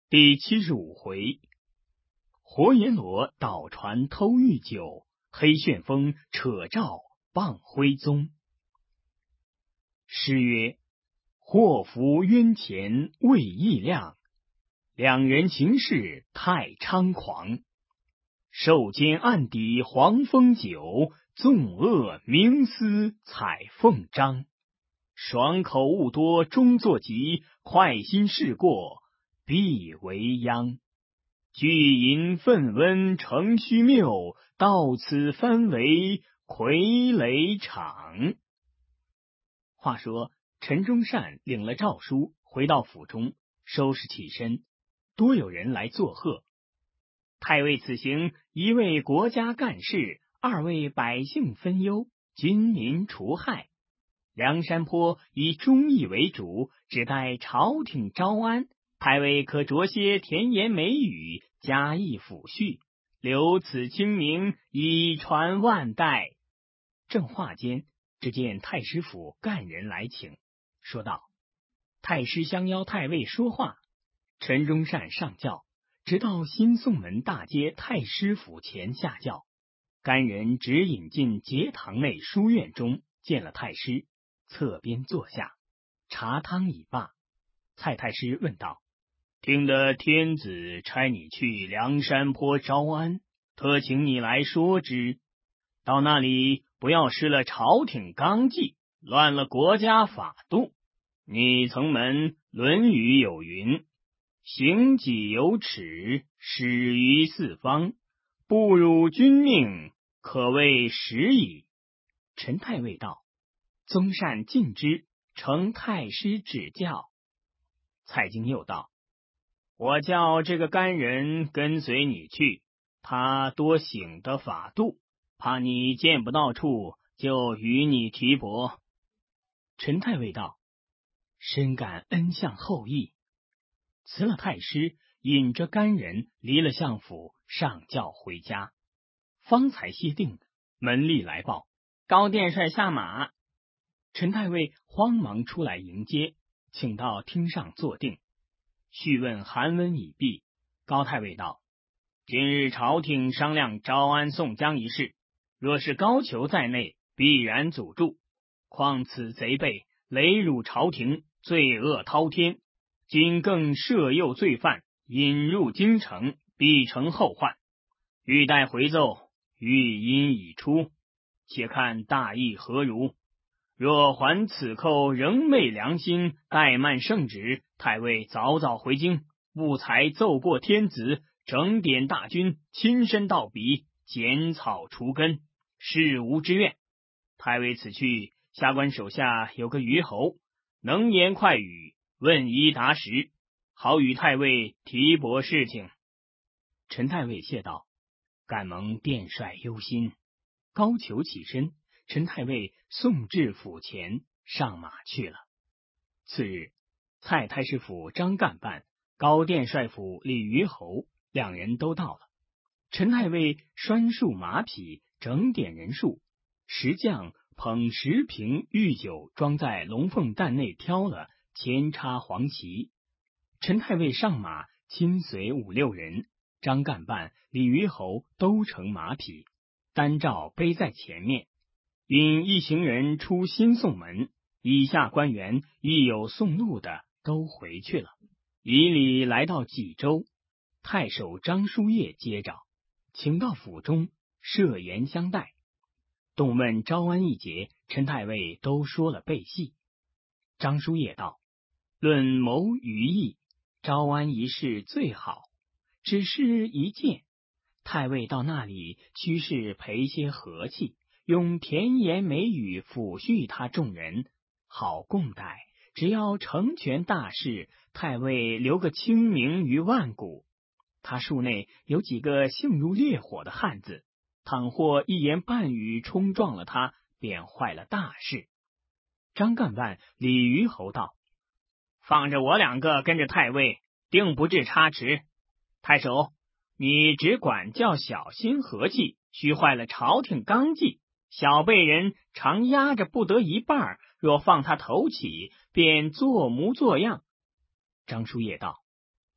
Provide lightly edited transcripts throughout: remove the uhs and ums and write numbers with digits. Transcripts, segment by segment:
第75回，活阎罗倒船偷玉酒，黑旋风扯罩傍徽宗。诗曰：祸福冤钱未易量，两人行事太猖狂。受奸暗底黄风酒，纵恶冥思彩凤章。爽口误多终作疾，快心事过必为殃。聚淫愤温成虚谬，到此翻为傀儡场。话说陈忠善领了诏书，回到府中，收拾起身，多有人来作贺。太尉此行，一为国家干事，二为百姓分忧，军民除害。梁山坡以忠义为主，只待朝廷招安，太尉可着些甜言美语，加以抚恤，留此清明，以传万代。正话间，只见太师府干人来请，说道：太师相邀太尉说话。陈忠善上轿，直到新宋门大街太师府前下轿，干人只引进节堂内书院中，见了太师，侧边坐下，茶汤已罢。蔡太师问道：听得天子差你去梁山坡招安，特请你来说之。到那里不要失了朝廷纲纪，乱了国家法度。你曾闻《论语》有云：行己有耻，始于四方，不辱君命，可谓时矣。陈太尉道：宗善尽之，承太师指教。蔡京又道：我叫这个干人跟随你去，他多醒的法度，怕你见不到处，就与你提驳。陈太尉道：深感恩相厚意。辞了太师，引着干人离了相府，上轿回家。方才歇定，门吏来报：高殿帅下马。陈太尉慌忙出来迎接，请到厅上坐定。叙问韩文已毕，高太尉道：今日朝廷商量招安宋江一事，若是高俅在内，必然阻住。况此贼辈雷辱朝廷，罪恶滔天，今更摄诱罪犯，引入京城，必成后患。欲待回奏，语音已出，且看大意何如。若还此寇仍昧良心，怠慢圣旨，太尉早早回京，务才奏过天子，整点大军，亲身到彼，剪草除根，事无之愿。太尉此去，下官手下有个虞侯，能言快语，问一答十，好与太尉提拨事情。陈太尉谢道：敢蒙殿帅忧心。高俅起身，陈太尉送至府前，上马去了。次日，蔡太师府张干办、高殿帅府李虞侯两人都到了。陈太尉拴束马匹，整点人数，石匠捧10瓶御酒装在龙凤担内挑了，牵插黄旗。陈太尉上马，亲随5、6人，张干办、李虞侯都乘马匹，单照背在前面。因一行人出新宋门，以下官员亦有送路的，都回去了。以礼来到济州，太守张叔夜接着，请到府中，设筵相待。动问招安一节，陈太尉都说了背细。张叔夜道：论谋于义，招安一事最好，只是一件，太尉到那里，须是陪些和气，用甜言美语抚恤他众人，好共待。只要成全大事，太尉留个清名于万古。他数内有几个性如烈火的汉子，倘或一言半语冲撞了他，便坏了大事。张干办、李虞侯道：放着我2个跟着太尉，定不致差池。太守，你只管教小心和气，须坏了朝廷纲纪。小辈人常压着不得一半，若放他头起，便做模作样。张叔夜道：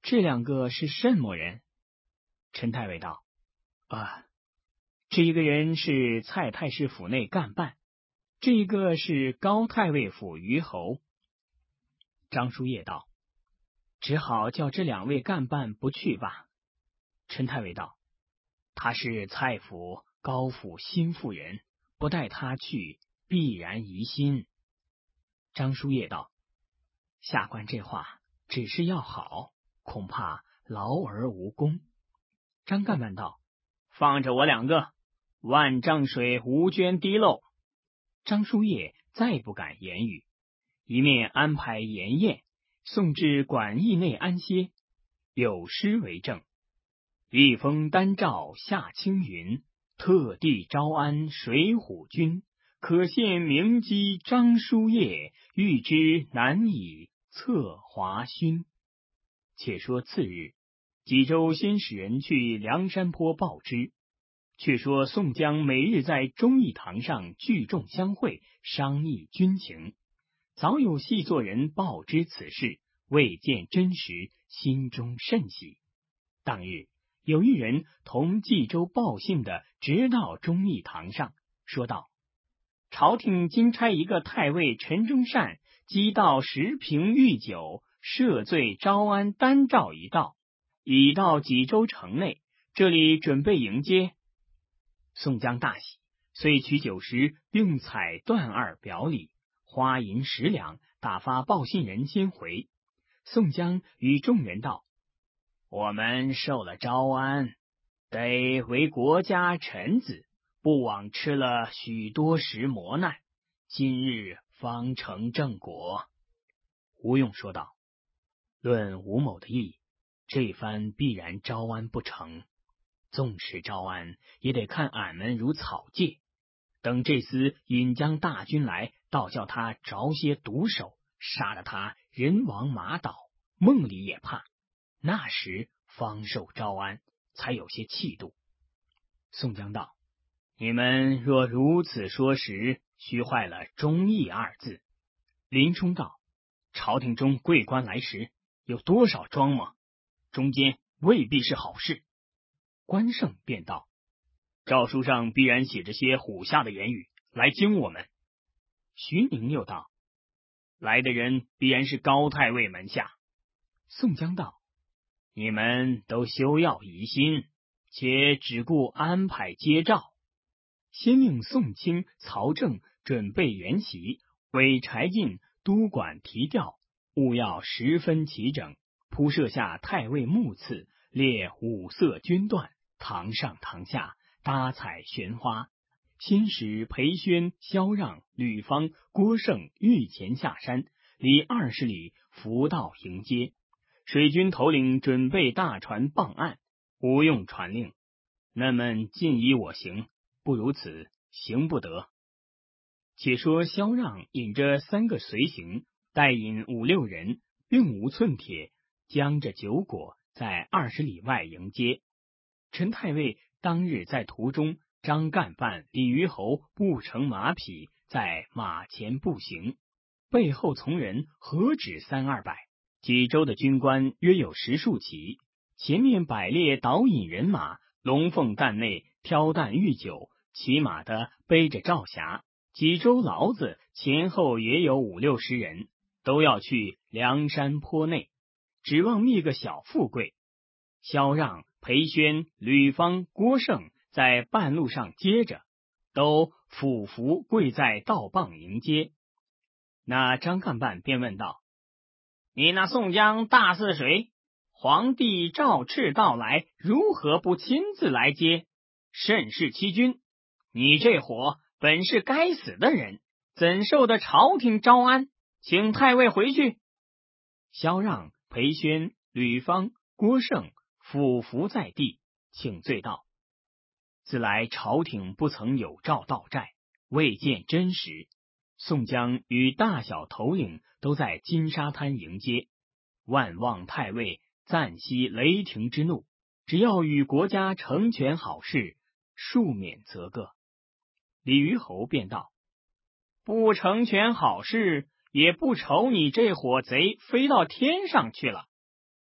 这两个是什么人？陈太尉道：这一个人是蔡太师府内干办，这一个是高太尉府虞侯。张叔夜道：只好叫这两位干办不去吧。陈太尉道：他是蔡府高府心腹人，不带他去，必然疑心。张叔夜道：下官这话只是要好，恐怕劳而无功。张干办道：放着我两个，万丈水无涓滴漏。张叔夜再不敢言语，一面安排筵宴，送至馆驿内安歇，有诗为证：一封丹诏下青云，特地招安水浒军，可羡名机张叔夜，欲知难以策华勋。且说次日，济州先使人去梁山坡报之，却说宋江每日在忠义堂上聚众相会，商议军情。早有细作人报知此事，未见真实，心中甚喜。当日有一人同济州报信的直到忠义堂上，说道：朝廷今差一个太尉陈忠善击盗10瓶御酒，赦罪招安丹诏一道，已到济州城内，这里准备迎接。宋江大喜，遂取酒食，并彩缎二表里，花银10两，打发报信人先回。宋江与众人道：我们受了招安，得为国家臣子，不枉吃了许多时磨难，今日方成正果。吴用说道：论吴某的意，这番必然招安不成，纵使招安，也得看俺们如草芥。等这厮引将大军来，倒叫他着些毒手，杀了他人亡马倒，梦里也怕。那时方受招安，才有些气度。宋江道：你们若如此说时，须坏了忠义二字。林冲道：朝廷中贵官来时，有多少装吗？中间未必是好事。关胜便道：诏书上必然写着些唬下的言语，来惊我们。徐宁又道：来的人必然是高太尉门下。宋江道：你们都休要疑心，且只顾安排接诏。先令宋清、曹正准备筵席，为柴进督管提调，务要十分齐整，铺设下太尉目次，列五色军段，堂上堂下搭彩悬花，先使裴宣、萧让、吕方、郭盛御前下山，离20里扶道迎接。水军头领准备大船傍岸，吴用传令：那们尽依我行，不如此行不得。且说萧让引着3个随行，带引5、6人，并无寸铁，将着酒果，在20里外迎接。陈太尉当日在途中，张干办、李虞侯不乘马匹，在马前步行，背后从人何止300-200。济州的军官约有10数骑，前面摆列导引人马，龙凤担内挑担御酒，骑马的背着罩匣。济州牢子前后也有5、60人，都要去梁山坡内，指望觅个小富贵。萧让、裴宣、吕方、郭盛在半路上接着，都俯伏跪在道傍迎接。那张干办便问道：你那宋江大似谁？皇帝诏敕到来，如何不亲自来接？甚是欺君！你这伙本是该死的人，怎受得朝廷招安？请太尉回去。萧让、裴宣、吕方、郭盛俯伏在地，请罪道：自来朝廷不曾有诏到寨，未见真实。宋江与大小头领都在金沙滩迎接，万望太尉暂息雷霆之怒，只要与国家成全好事，恕免责个。李虞侯便道：不成全好事，也不愁你这伙贼飞到天上去了。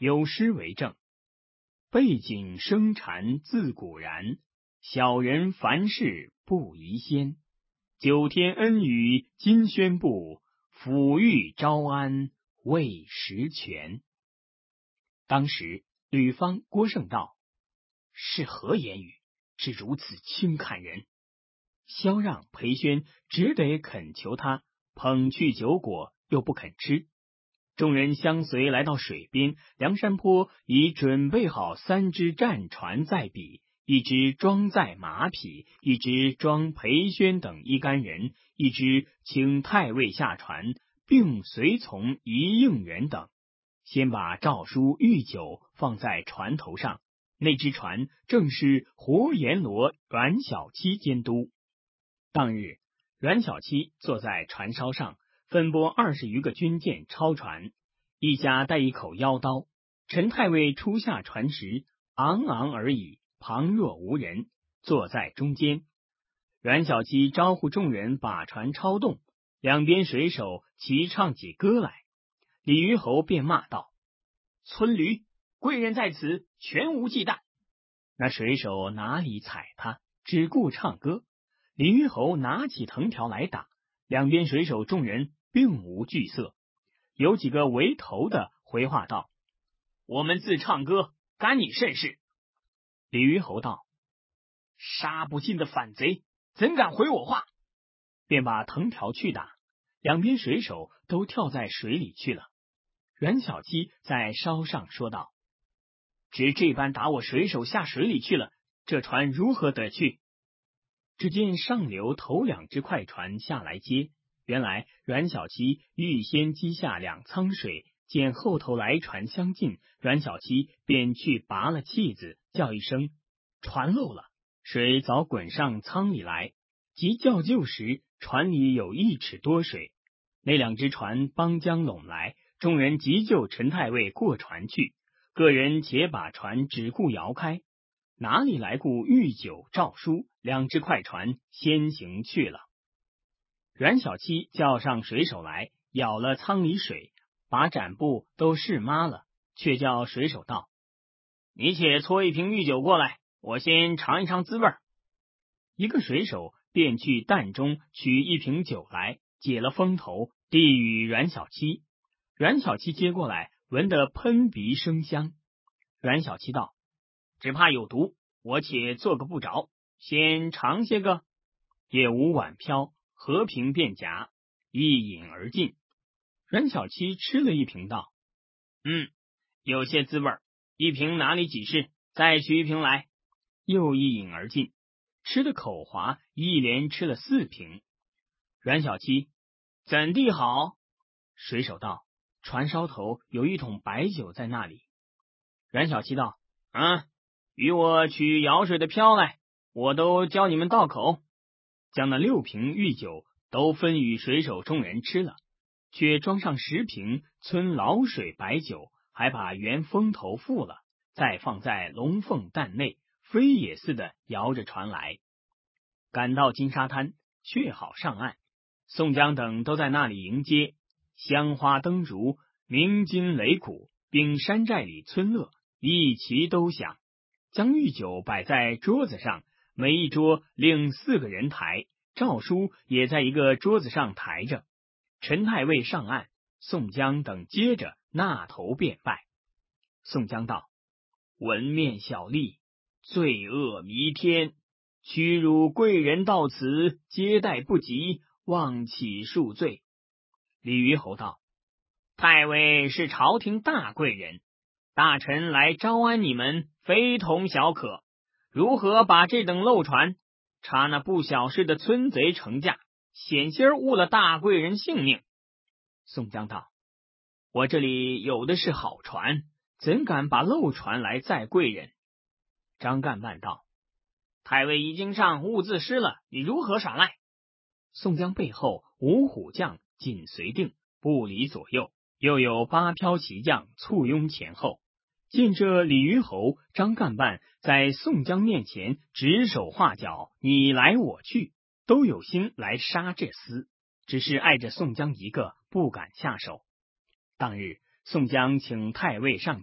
有诗为证：背景生禅自古然，小人凡事不宜先。九天恩雨今宣布，抚育招安未实全。当时吕方、郭盛道：是何言语，是如此轻看人？萧让、裴宣只得恳求他，捧去酒果，又不肯吃。众人相随来到水边，梁山坡已准备好3只战船在彼，一只装载马匹，一只装裴宣等一干人，一只请太尉下船，并随从一应员等。先把诏书、御酒放在船头上，那只船正是活阎罗阮小七监督。当日，阮小七坐在船梢上，分拨20余个军舰超船，一家带一口腰刀。陈太尉初下船时，昂昂而已，旁若无人，坐在中间。阮小七招呼众人把船超动，两边水手齐唱起歌来。李虞侯便骂道：村驴，贵人在此，全无忌惮。那水手哪里睬他，只顾唱歌。李虞侯拿起藤条来打，两边水手众人并无惧色。有几个为头的回话道：我们自唱歌，干你甚事？李虞侯道：杀不尽的反贼，怎敢回我话？便把藤条去打，两边水手都跳在水里去了。阮小七在梢上说道：只这般打我水手下水里去了，这船如何得去？只见上流头2只快船下来接，原来阮小七预先击下2舱水，见后头来船相近，阮小七便去拔了气子，叫一声船漏了，水早滚上舱里来。急叫救时，船里有1尺多水，那2只船帮将拢来，众人急救陈太尉过船去，个人且把船只顾摇开，哪里来顾御酒诏书，2只快船先行去了。阮小七叫上水手来，舀了舱里水，把展布都试抹了，却叫水手道：你且搓一瓶御酒过来，我先尝一尝滋味。一个水手便去担中取一瓶酒来，解了封头，递与阮小七。阮小七接过来，闻得喷鼻生香。阮小七道：只怕有毒，我且做个不着，先尝些个。也无碗瓢，和平便夹，一饮而尽。阮小七吃了一瓶道：有些滋味，一瓶哪里几事，再取一瓶来。又一饮而尽，吃得口滑，一连吃了4瓶。阮小七：怎地好？水手道：船梢头有一桶白酒在那里。阮小七道：与我取舀水的瓢来，我都教你们倒口。将那6瓶御酒都分与水手众人吃了，却装上10瓶村老水白酒，还把原封头付了，再放在龙凤担内，飞也似的摇着船来。赶到金沙滩，却好上岸，宋江等都在那里迎接，香花灯烛，鸣金擂鼓，并山寨里村乐一齐都响。将御酒摆在桌子上，每一桌另4个人抬，诏书也在一个桌子上抬着。陈太尉上岸，宋江等接着纳头便拜。宋江道：文面小吏，罪恶弥天，屈辱贵人到此，接待不及，望起恕罪。李虞侯道：太尉是朝廷大贵人，大臣来招安你们，非同小可，如何把这等漏船，差那不小事的村贼成驾，险些误了大贵人性命？宋江道：我这里有的是好船，怎敢把漏船来载贵人？张干办道：太尉已经上，误自失了，你如何耍赖？宋江背后5虎将紧随定，不离左右，又有8骠骑将簇拥前后。见这李虞侯、张干办在宋江面前指手画脚，你来我去，都有心来杀这厮，只是碍着宋江一个，不敢下手。当日宋江请太尉上轿，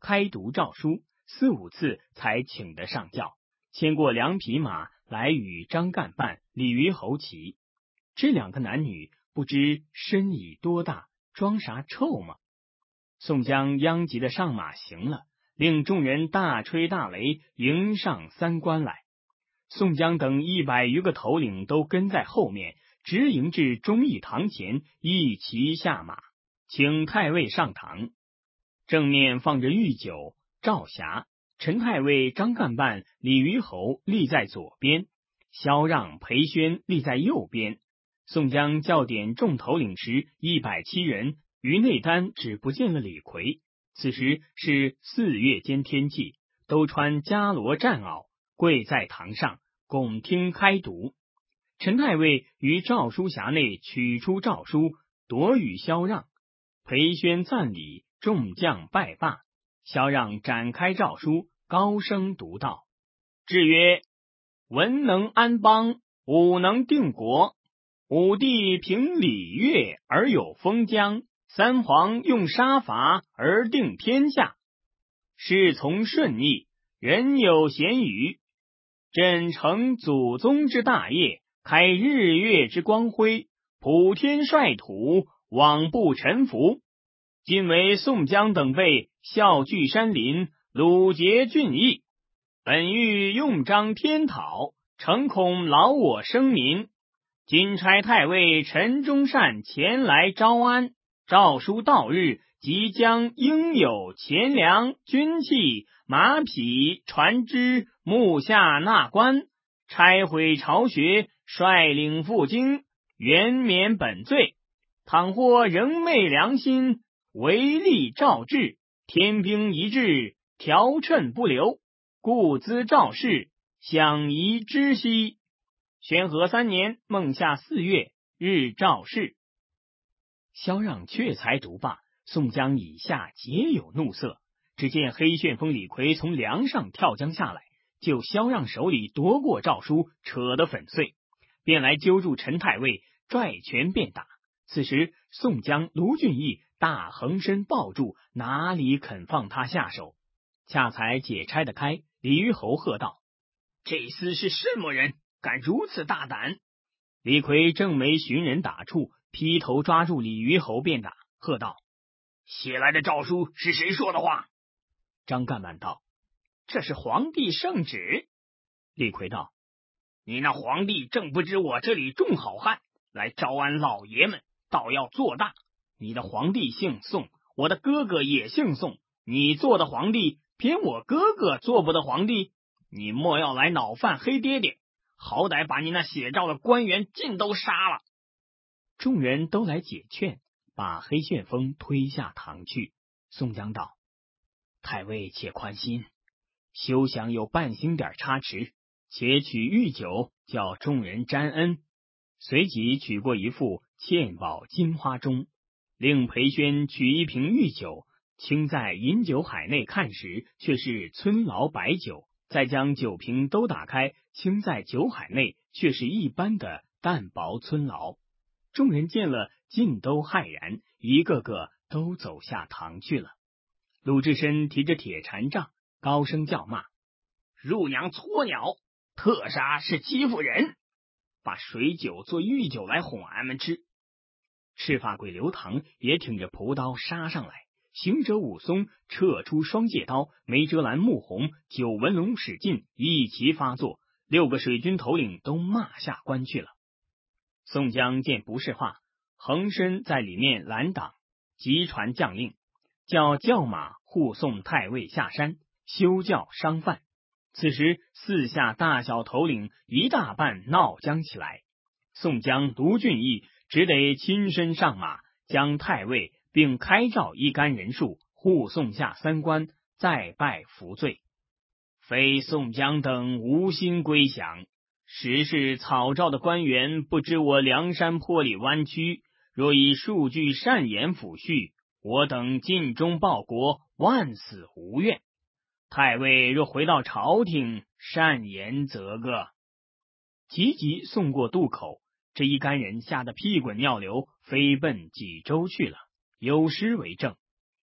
开读诏书，4、5次才请得上轿，牵过2匹马来与张干办、李虞侯骑。这2个男女不知身已多大，装啥臭吗？宋江央急的上马行了，令众人大吹大擂，迎上3关来。宋江等100余个头领都跟在后面，直迎至忠义堂前，一齐下马，请太尉上堂。正面放着御酒、赵匣，陈太尉、张干办、李虞侯立在左边，萧让、裴宣立在右边。宋江校点众头领时107人，于内丹只不见了李逵。此时是4月间天气，都穿伽罗战袄，跪在堂上，拱听开读。陈太尉于诏书匣内取出诏书，夺与萧让。裴宣赞礼，众将拜罢。萧让展开诏书，高声读道：制曰，文能安邦，武能定国。武帝平礼乐而有封疆，3皇用杀伐而定天下。事从顺逆，人有贤愚。朕承祖宗之大业，开日月之光辉，普天率土，罔不臣服。今为宋江等辈笑聚山林，鲁结郡邑，本欲用章天讨，诚恐劳我生民。今差太尉陈忠善前来招安，诏书到日，即将应有钱粮、军器、马匹、船只、木下纳官，拆毁巢穴，率领赴京，原免本罪。倘或仍昧良心，违例诏制，天兵一致，条谶不留，故兹诏示，享宜知悉。宣和3年孟夏4月日诏示。萧让却才读罢，宋江以下皆有怒色。只见黑旋风李逵从梁上跳江下来，就萧让手里夺过诏书，扯得粉碎，便来揪住陈太尉，拽拳便打。此时宋江、卢俊义大横身抱住，哪里肯放他下手？恰才解拆得开，李虞侯喝道：这厮是什么人，敢如此大胆？李逵正没寻人打处，劈头抓住李虞侯便打，喝道：写来的诏书是谁说的话？张干办道：这是皇帝圣旨。李逵道：你那皇帝正不知我这里众好汉，来招安老爷们，倒要做大。你的皇帝姓宋，我的哥哥也姓宋，你做的皇帝，偏我哥哥做不得皇帝，你莫要来恼犯黑爹爹，好歹把你那写诏的官员尽都杀了。众人都来解劝，把黑旋风推下堂去。宋江道：太尉且宽心，休想有半星点差池，且取御酒，叫众人沾恩。随即取过一副嵌宝金花钟，令裴宣取一瓶御酒，倾在饮酒海内看时，却是村牢白酒，再将酒瓶都打开，倾在酒海内，却是一般的淡薄村牢。众人见了，尽都骇然，一个个都走下堂去了。鲁智深提着铁禅杖，高声叫骂：入娘搓鸟，特杀是欺负人，把水酒做御酒来哄俺们吃。赤发鬼刘唐也挺着朴刀杀上来，行者武松撤出双戒刀，梅遮拦、穆弘、九纹龙史进一齐发作，6个水军头领都骂下关去了。宋江见不是话，横身在里面拦挡，急传将令，叫马护送太尉下山，休教伤犯。此时四下大小头领一大半闹僵起来，宋江、卢俊义只得亲身上马，将太尉并开诏一干人数护送下3关，再拜服罪。非宋江等无心归降，实是草诏的官员不知我梁山坡里弯曲，若以数据善言抚恤，我等尽忠报国，万死无怨。太尉若回到朝廷，善言则个。急急送过渡口，这一干人吓得屁滚尿流，飞奔济州去了。有诗为证：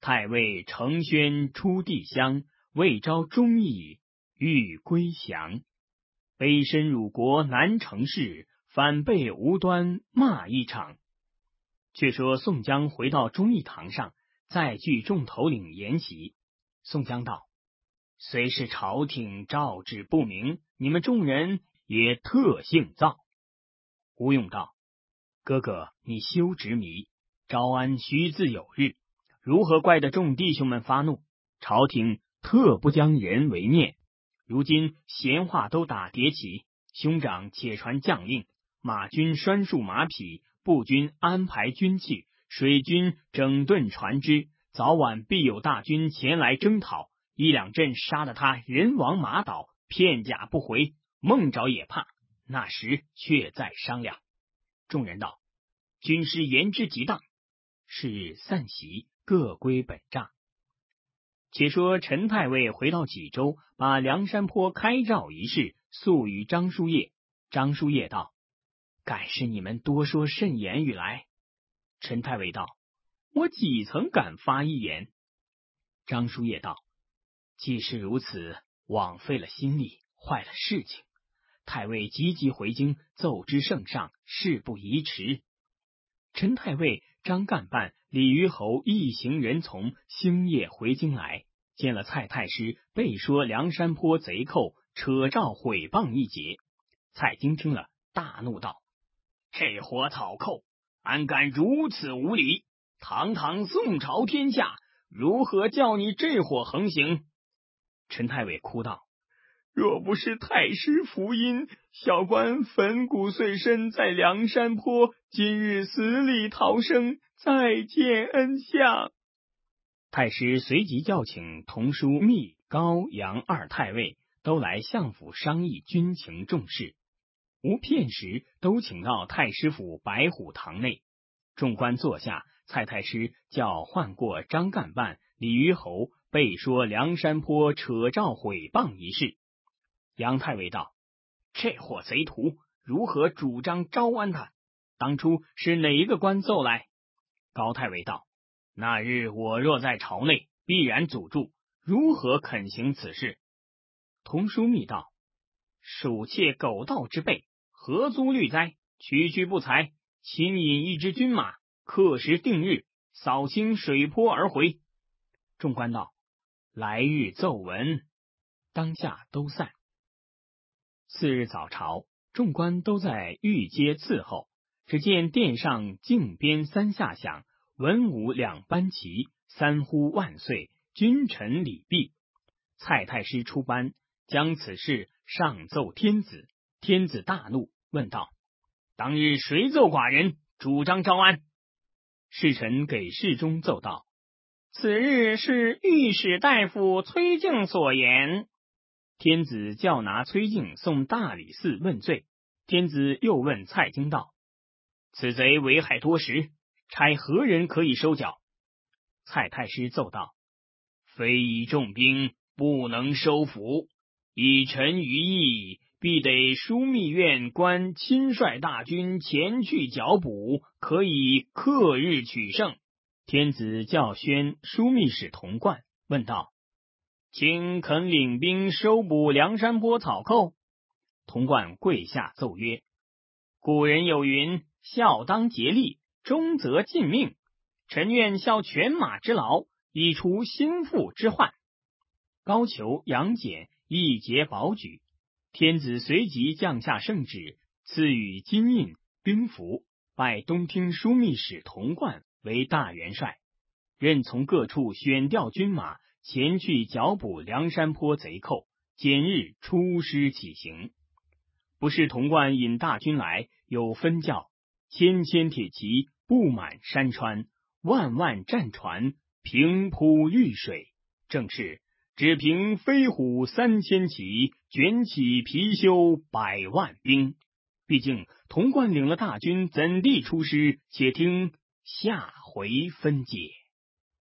太尉承宣出地乡，未招忠义，欲归降。卑身辱国难成事，反被无端骂一场。却说宋江回到忠义堂上，再聚众头领筵席。宋江道：虽是朝廷诏旨不明，你们众人也特姓造。吴用道：哥哥，你休执迷，招安须自有日，如何怪得众弟兄们发怒？朝廷特不将人为念，如今闲话都打叠起，兄长且传将令，马军拴束马匹，步军安排军器，水军整顿船只，早晚必有大军前来征讨，一两阵杀得他人亡马倒，片甲不回，梦着也怕，那时却再商量。众人道：军师言之极当。是日散席，各归本帐。且说陈太尉回到济州，把梁山坡开诏一事诉与张叔夜。张叔夜道：敢是你们多说甚言语来？陈太尉道：我几曾敢发一言？张叔夜道：既是如此，枉费了心力，坏了事情。太尉急急回京，奏知圣上，事不宜迟。陈太尉、张干办、李虞侯一行人从星夜回京来，见了蔡太师背说梁山坡贼寇，扯诏毁谤一节。蔡京听了，大怒道：这伙草寇，安敢如此无礼？堂堂宋朝天下，如何叫你这伙横行？陈太尉哭道：若不是太师福音，小官粉骨碎身在梁山坡，今日死里逃生，再见恩相。太师随即叫请童书密、高、杨二太尉都来相府商议军情重事。无片时，都请到太师府白虎堂内。众官坐下，蔡太师叫唤过张干办、李虞侯背说梁山坡扯诏毁谤一事。杨太尉道：这伙贼徒如何主张招安他？当初是哪一个官奏来？高太尉道：那日我若在朝内，必然阻住，如何肯行此事？童书密道：属窃狗盗之辈，何足虑哉？区区不才，亲引一支军马，刻时定日，扫清水坡而回。众官道：来日奏闻。当下都散。次日早朝，众官都在御阶伺候，只见殿上竞鞭三下响，文武两班旗，三呼万岁，君臣礼毕。蔡太师出班，将此事上奏天子。天子大怒，问道：当日谁奏寡人主张招安？侍臣给侍中奏道：此日是御史大夫崔敬所言。天子叫拿崔敬送大理寺问罪。天子又问蔡京道：此贼为害多时，差何人可以收缴？蔡太师奏道：非以重兵，不能收府。以臣于意，必得枢密院官亲率大军前去剿捕，可以克日取胜。天子叫宣枢密使童贯，问道：卿肯领兵收捕梁山坡草寇？童贯跪下奏曰：古人有云，孝当竭力，忠则尽命。臣愿效犬马之劳，以除心腹之患。高俅、杨戬一节保举。天子随即降下圣旨，赐予金印、兵符，拜东厅枢密使童贯为大元帅，任从各处选调军马，前去剿捕梁山坡贼寇，拣日出师起行。不是童贯引大军来，有分教，千千铁骑布满山川，万万战船平铺绿水，正是只凭飞虎3000骑，卷起貔貅100万兵。毕竟童贯领了大军，怎地出师？且听下回分解。